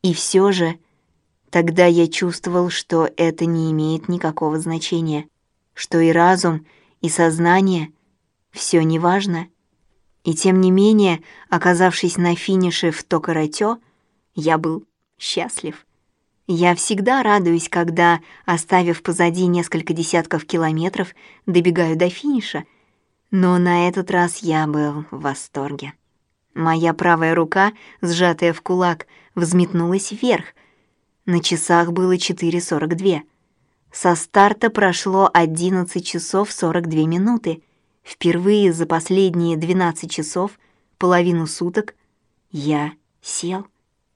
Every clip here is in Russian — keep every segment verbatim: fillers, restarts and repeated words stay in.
И все же тогда я чувствовал, что это не имеет никакого значения, что и разум, и сознание — все неважно. И тем не менее, оказавшись на финише в Токоротё, я был счастлив. Я всегда радуюсь, когда, оставив позади несколько десятков километров, добегаю до финиша, но на этот раз я был в восторге. Моя правая рука, сжатая в кулак, взметнулась вверх. На часах было четыре сорок два. Со старта прошло одиннадцать часов сорок две минуты. Впервые за последние двенадцать часов, половину суток, я сел.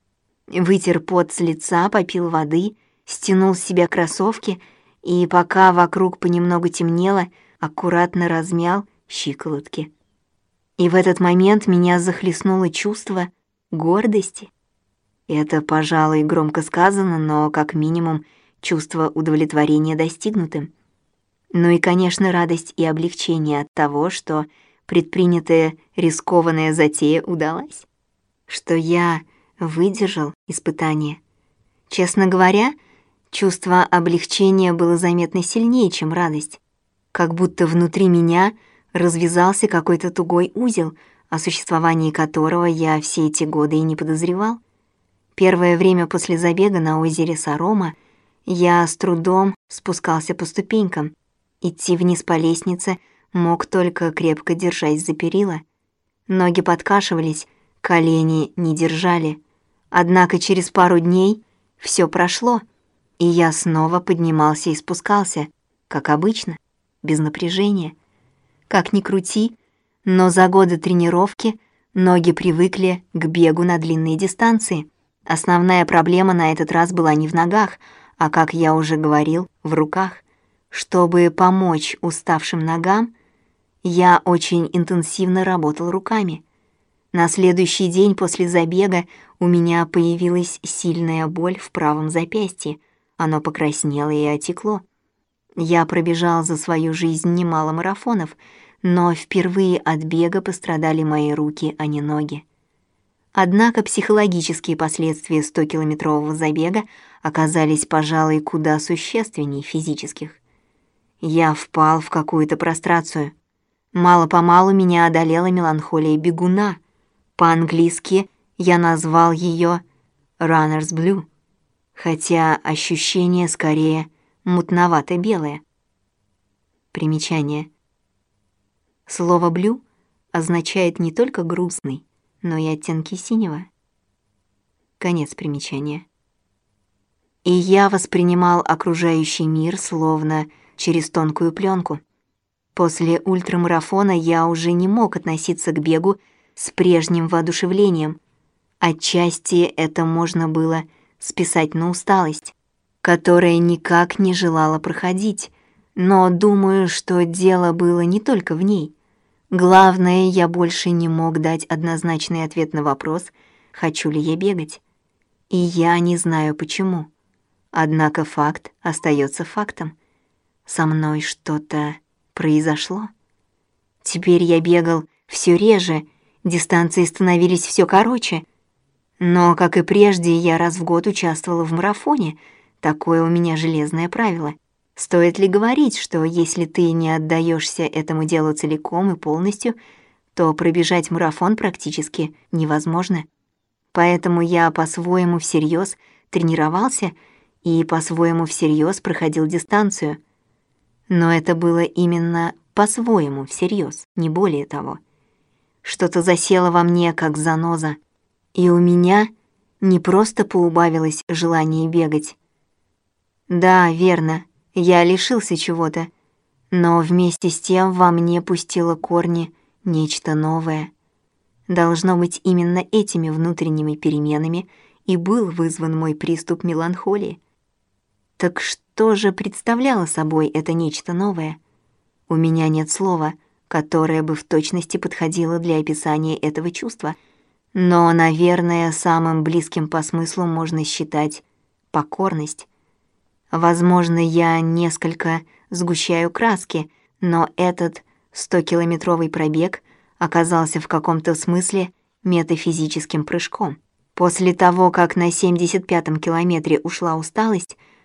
Вытер пот с лица, попил воды, стянул с себя кроссовки и, пока вокруг понемногу темнело, аккуратно размял щиколотки. И в этот момент меня захлестнуло чувство гордости. Это, пожалуй, громко сказано, но как минимум чувство удовлетворения достигнутым. Ну и, конечно, радость и облегчение от того, что предпринятая рискованная затея удалась, что я выдержал испытание. Честно говоря, чувство облегчения было заметно сильнее, чем радость, как будто внутри меня развязался какой-то тугой узел, о существовании которого я все эти годы и не подозревал. Первое время после забега на озере Сарома я с трудом спускался по ступенькам. Идти вниз по лестнице мог только крепко держась за перила. Ноги подкашивались, колени не держали. Однако через пару дней все прошло, и я снова поднимался и спускался, как обычно, без напряжения. Как ни крути, но за годы тренировки ноги привыкли к бегу на длинные дистанции. Основная проблема на этот раз была не в ногах, а, как я уже говорил, в руках. Чтобы помочь уставшим ногам, я очень интенсивно работал руками. На следующий день после забега у меня появилась сильная боль в правом запястье. Оно покраснело и отекло. Я пробежал за свою жизнь немало марафонов, но впервые от бега пострадали мои руки, а не ноги. Однако психологические последствия стокилометрового забега оказались, пожалуй, куда существеннее физических. Я впал в какую-то прострацию. Мало-помалу меня одолела меланхолия бегуна. По-английски я назвал ее «runner's blue», хотя ощущение скорее мутновато-белое. Примечание. Слово «blue» означает не только грустный, но и оттенки синего. Конец примечания. И я воспринимал окружающий мир словно через тонкую пленку. После ультрамарафона я уже не мог относиться к бегу с прежним воодушевлением. Отчасти это можно было списать на усталость, которая никак не желала проходить, но думаю, что дело было не только в ней. Главное, я больше не мог дать однозначный ответ на вопрос, хочу ли я бегать. И я не знаю почему. Однако факт остается фактом. Со мной что-то произошло. Теперь я бегал все реже, дистанции становились все короче. Но, как и прежде, я раз в год участвовала в марафоне. Такое у меня железное правило. Стоит ли говорить, что если ты не отдаешься этому делу целиком и полностью, то пробежать марафон практически невозможно. Поэтому я по-своему всерьез тренировался и по-своему всерьез проходил дистанцию. Но это было именно по-своему всерьез, не более того. Что-то засело во мне, как заноза, и у меня не просто поубавилось желание бегать. Да, верно, я лишился чего-то, но вместе с тем во мне пустило корни нечто новое. Должно быть, именно этими внутренними переменами и был вызван мой приступ меланхолии. Так что же представляло собой это нечто новое? У меня нет слова, которое бы в точности подходило для описания этого чувства, но, наверное, самым близким по смыслу можно считать покорность. Возможно, я несколько сгущаю краски, но этот стокилометровый пробег оказался в каком-то смысле метафизическим прыжком. После того, как на семьдесят пятом километре ушла усталость,